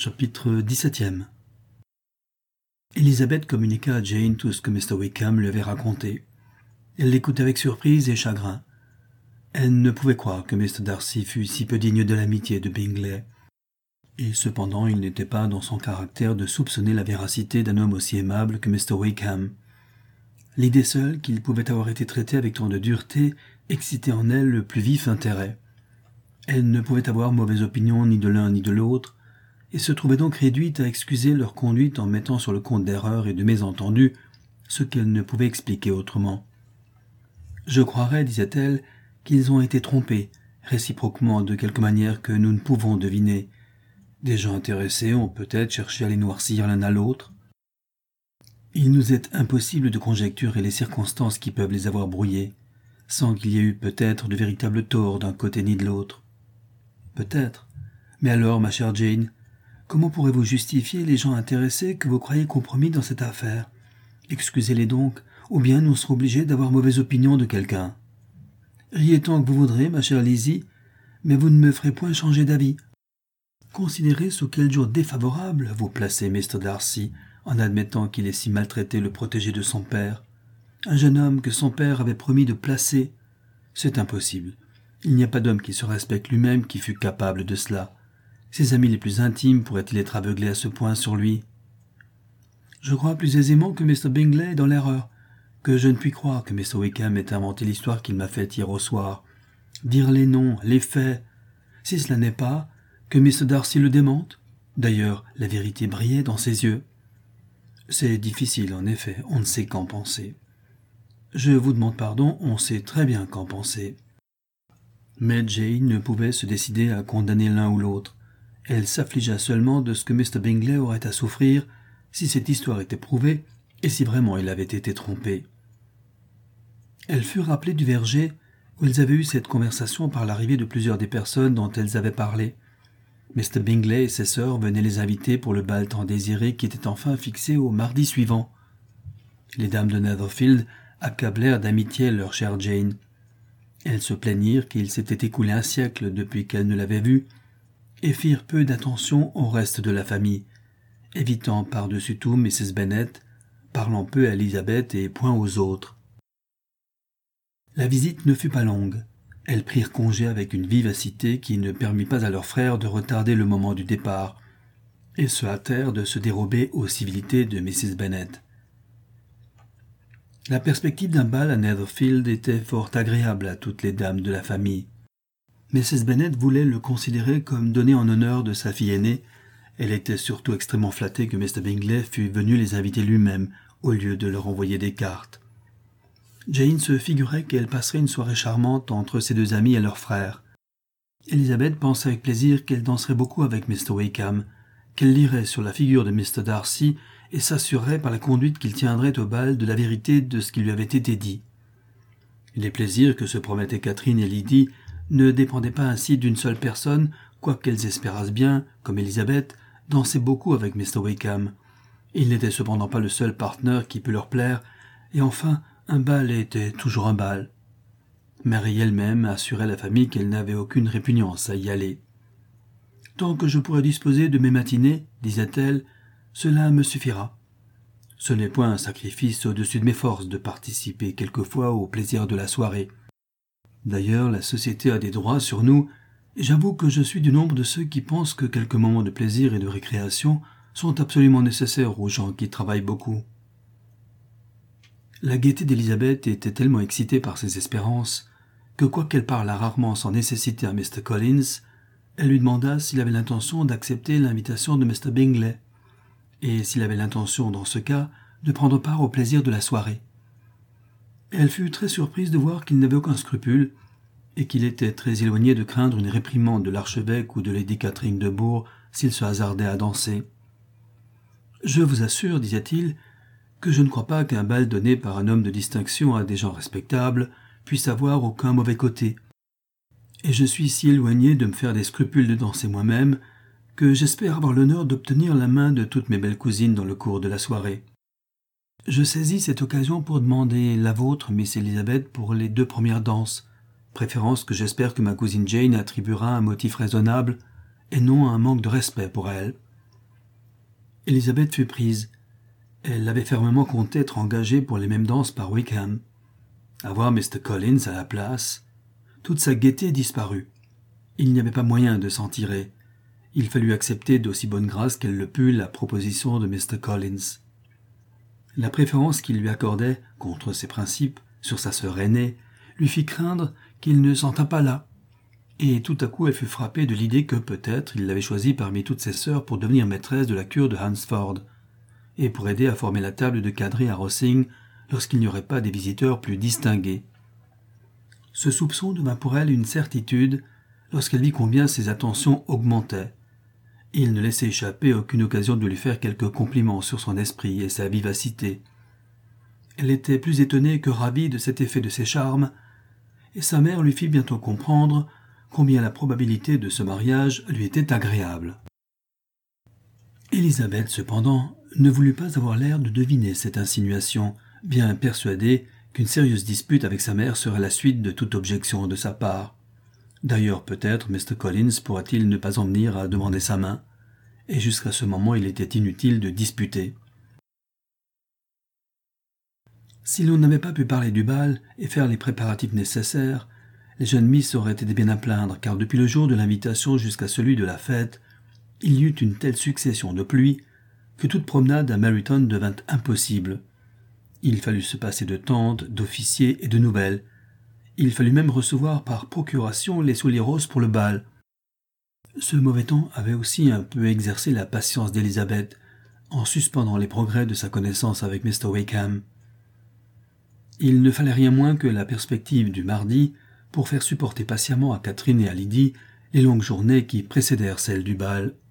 Chapitre 17. Elizabeth communiqua à Jane tout ce que Mr. Wickham lui avait raconté. Elle l'écoutait avec surprise et chagrin. Elle ne pouvait croire que Mr. Darcy fût si peu digne de l'amitié de Bingley. Et cependant, il n'était pas dans son caractère de soupçonner la véracité d'un homme aussi aimable que Mr. Wickham. L'idée seule qu'il pouvait avoir été traité avec tant de dureté excitait en elle le plus vif intérêt. Elle ne pouvait avoir mauvaise opinion ni de l'un ni de l'autre, et se trouvait donc réduite à excuser leur conduite en mettant sur le compte d'erreurs et de mésentendus ce qu'elle ne pouvait expliquer autrement. « Je croirais, disait-elle, qu'ils ont été trompés, réciproquement de quelque manière que nous ne pouvons deviner. Des gens intéressés ont peut-être cherché à les noircir l'un à l'autre. Il nous est impossible de conjecturer les circonstances qui peuvent les avoir brouillés, sans qu'il y ait eu peut-être de véritables torts d'un côté ni de l'autre. Peut-être. Mais alors, ma chère Jane, comment pourrez-vous justifier les gens intéressés que vous croyez compromis dans cette affaire? Excusez-les donc, ou bien nous serons obligés d'avoir mauvaise opinion de quelqu'un. Riez tant que vous voudrez, ma chère Lizzie, mais vous ne me ferez point changer d'avis. Considérez sous quel jour défavorable vous placez Mr. Darcy, en admettant qu'il ait si maltraité le protégé de son père. Un jeune homme que son père avait promis de placer. C'est impossible. Il n'y a pas d'homme qui se respecte lui-même qui fût capable de cela. Ses amis les plus intimes pourraient-ils être aveuglés à ce point sur lui? Je crois plus aisément que Mr. Bingley est dans l'erreur, que je ne puis croire que Mr. Wickham ait inventé l'histoire qu'il m'a faite hier au soir. Dire les noms, les faits, si cela n'est pas, que Mr. Darcy le démente. D'ailleurs, la vérité brillait dans ses yeux. C'est difficile, en effet, on ne sait qu'en penser. Je vous demande pardon, on sait très bien qu'en penser. Mais Jane ne pouvait se décider à condamner l'un ou l'autre. Elle s'affligea seulement de ce que Mr. Bingley aurait à souffrir si cette histoire était prouvée et si vraiment il avait été trompé. Elles furent rappelées du verger où elles avaient eu cette conversation par l'arrivée de plusieurs des personnes dont elles avaient parlé. Mr. Bingley et ses sœurs venaient les inviter pour le bal tant désiré qui était enfin fixé au mardi suivant. Les dames de Netherfield accablèrent d'amitié leur chère Jane. Elles se plaignirent qu'il s'était écoulé un siècle depuis qu'elles ne l'avaient vue, et firent peu d'attention au reste de la famille, évitant par-dessus tout Mrs. Bennet, parlant peu à Elizabeth et point aux autres. La visite ne fut pas longue. Elles prirent congé avec une vivacité qui ne permit pas à leur frère de retarder le moment du départ, et se hâtèrent de se dérober aux civilités de Mrs. Bennet. La perspective d'un bal à Netherfield était fort agréable à toutes les dames de la famille. Mrs. Bennet voulait le considérer comme donné en honneur de sa fille aînée. Elle était surtout extrêmement flattée que Mr. Bingley fût venu les inviter lui-même, au lieu de leur envoyer des cartes. Jane se figurait qu'elle passerait une soirée charmante entre ses deux amis et leur frère. Elizabeth pensait avec plaisir qu'elle danserait beaucoup avec Mr. Wickham, qu'elle lirait sur la figure de Mr. Darcy et s'assurerait par la conduite qu'il tiendrait au bal de la vérité de ce qui lui avait été dit. Les plaisirs que se promettaient Catherine et Lydie ne dépendaient pas ainsi d'une seule personne, quoiqu'elles espérassent bien, comme Elizabeth, danser beaucoup avec Mr. Wickham. Il n'était cependant pas le seul partenaire qui pût leur plaire, et enfin, un bal était toujours un bal. Mary elle-même assurait la famille qu'elle n'avait aucune répugnance à y aller. « Tant que je pourrai disposer de mes matinées, disait-elle, cela me suffira. Ce n'est point un sacrifice au-dessus de mes forces de participer quelquefois au plaisir de la soirée. D'ailleurs, la société a des droits sur nous, et j'avoue que je suis du nombre de ceux qui pensent que quelques moments de plaisir et de récréation sont absolument nécessaires aux gens qui travaillent beaucoup. » La gaieté d'Elizabeth était tellement excitée par ses espérances que, quoiqu'elle parlât rarement sans nécessité à Mr. Collins, elle lui demanda s'il avait l'intention d'accepter l'invitation de Mr. Bingley, et s'il avait l'intention, dans ce cas, de prendre part au plaisir de la soirée. Elle fut très surprise de voir qu'il n'avait aucun scrupule, et qu'il était très éloigné de craindre une réprimande de l'archevêque ou de Lady Catherine de Bourgh s'il se hasardait à danser. « Je vous assure, disait-il, que je ne crois pas qu'un bal donné par un homme de distinction à des gens respectables puisse avoir aucun mauvais côté. Et je suis si éloigné de me faire des scrupules de danser moi-même que j'espère avoir l'honneur d'obtenir la main de toutes mes belles cousines dans le cours de la soirée. Je saisis cette occasion pour demander la vôtre, Miss Elizabeth, pour les 2 premières danses, préférence que j'espère que ma cousine Jane attribuera à un motif raisonnable et non à un manque de respect pour elle. Elizabeth fut prise. Elle avait fermement compté être engagée pour les mêmes danses par Wickham. Avoir Mr. Collins à la place, toute sa gaieté disparut. Il n'y avait pas moyen de s'en tirer. Il fallut accepter d'aussi bonne grâce qu'elle le put la proposition de Mr. Collins. La préférence qu'il lui accordait, contre ses principes, sur sa sœur aînée, lui fit craindre qu'il ne s'en tînt pas là. Et tout à coup elle fut frappée de l'idée que peut-être il l'avait choisie parmi toutes ses sœurs pour devenir maîtresse de la cure de Hunsford, et pour aider à former la table de quadrille à Rosings lorsqu'il n'y aurait pas des visiteurs plus distingués. Ce soupçon devint pour elle une certitude lorsqu'elle vit combien ses attentions augmentaient. Il ne laissait échapper aucune occasion de lui faire quelques compliments sur son esprit et sa vivacité. Elle était plus étonnée que ravie de cet effet de ses charmes, et sa mère lui fit bientôt comprendre combien la probabilité de ce mariage lui était agréable. Élisabeth, cependant, ne voulut pas avoir l'air de deviner cette insinuation, bien persuadée qu'une sérieuse dispute avec sa mère serait la suite de toute objection de sa part. D'ailleurs, peut-être Mr. Collins pourra-t-il ne pas en venir à demander sa main, et jusqu'à ce moment il était inutile de disputer. Si l'on n'avait pas pu parler du bal et faire les préparatifs nécessaires, les jeunes miss auraient été bien à plaindre, car depuis le jour de l'invitation jusqu'à celui de la fête, il y eut une telle succession de pluies que toute promenade à Meryton devint impossible. Il fallut se passer de tantes, d'officiers et de nouvelles. Il fallut même recevoir par procuration les souliers roses pour le bal. Ce mauvais temps avait aussi un peu exercé la patience d'Élisabeth, en suspendant les progrès de sa connaissance avec Mr. Wickham. Il ne fallait rien moins que la perspective du mardi pour faire supporter patiemment à Catherine et à Lydie les longues journées qui précédèrent celles du bal.